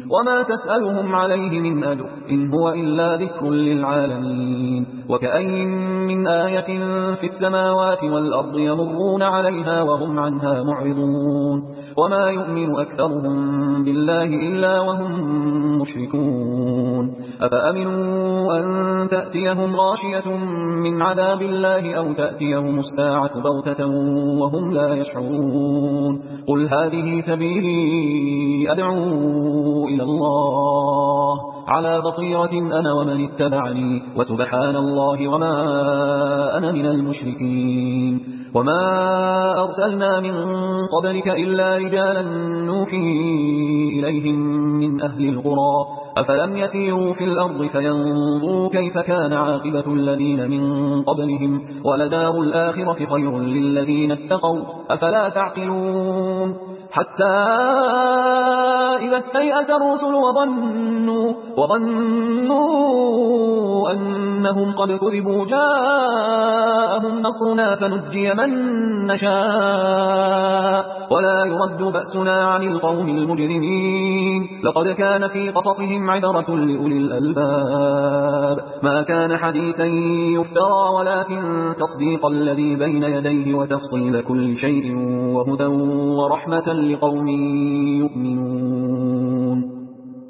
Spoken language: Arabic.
وما تسألهم عليه من أجر إن هو إلا ذكر للعالمين. وكأين من آية في السماوات والأرض يمرون عليها وهم عنها معرضون وما يؤمن أكثرهم بالله إلا وهم مشركون. أفأمنوا أن تأتيهم غاشية من عذاب الله أو تأتيهم الساعة بغتة وهم لا يشعرون. قل هذه سبيلي أدعو إلى الله على بصيرة أنا ومن اتبعني وسبحان الله وما أنا من المشركين. وما أرسلنا من قبلك إلا رجالا نوحي إليهم من أهل القرى أفلم يسيروا في الأرض فينظروا كيف كان عاقبة الذين من قبلهم ولدار الآخرة خير للذين اتقوا أفلا تعقلون. حتى إذا استيأس الرسل وظنوا أنهم قد كذبوا جاءهم نصرنا فنجي من نشاء ولا يرد بأسنا عن القوم المجرمين. لقد كان في قصصهم عبرة لأولي الألباب ما كان حديثا يفترى ولكن تصديق الذي بين يديه وتفصيل كل شيء وهدى ورحمة لقوم يؤمنون.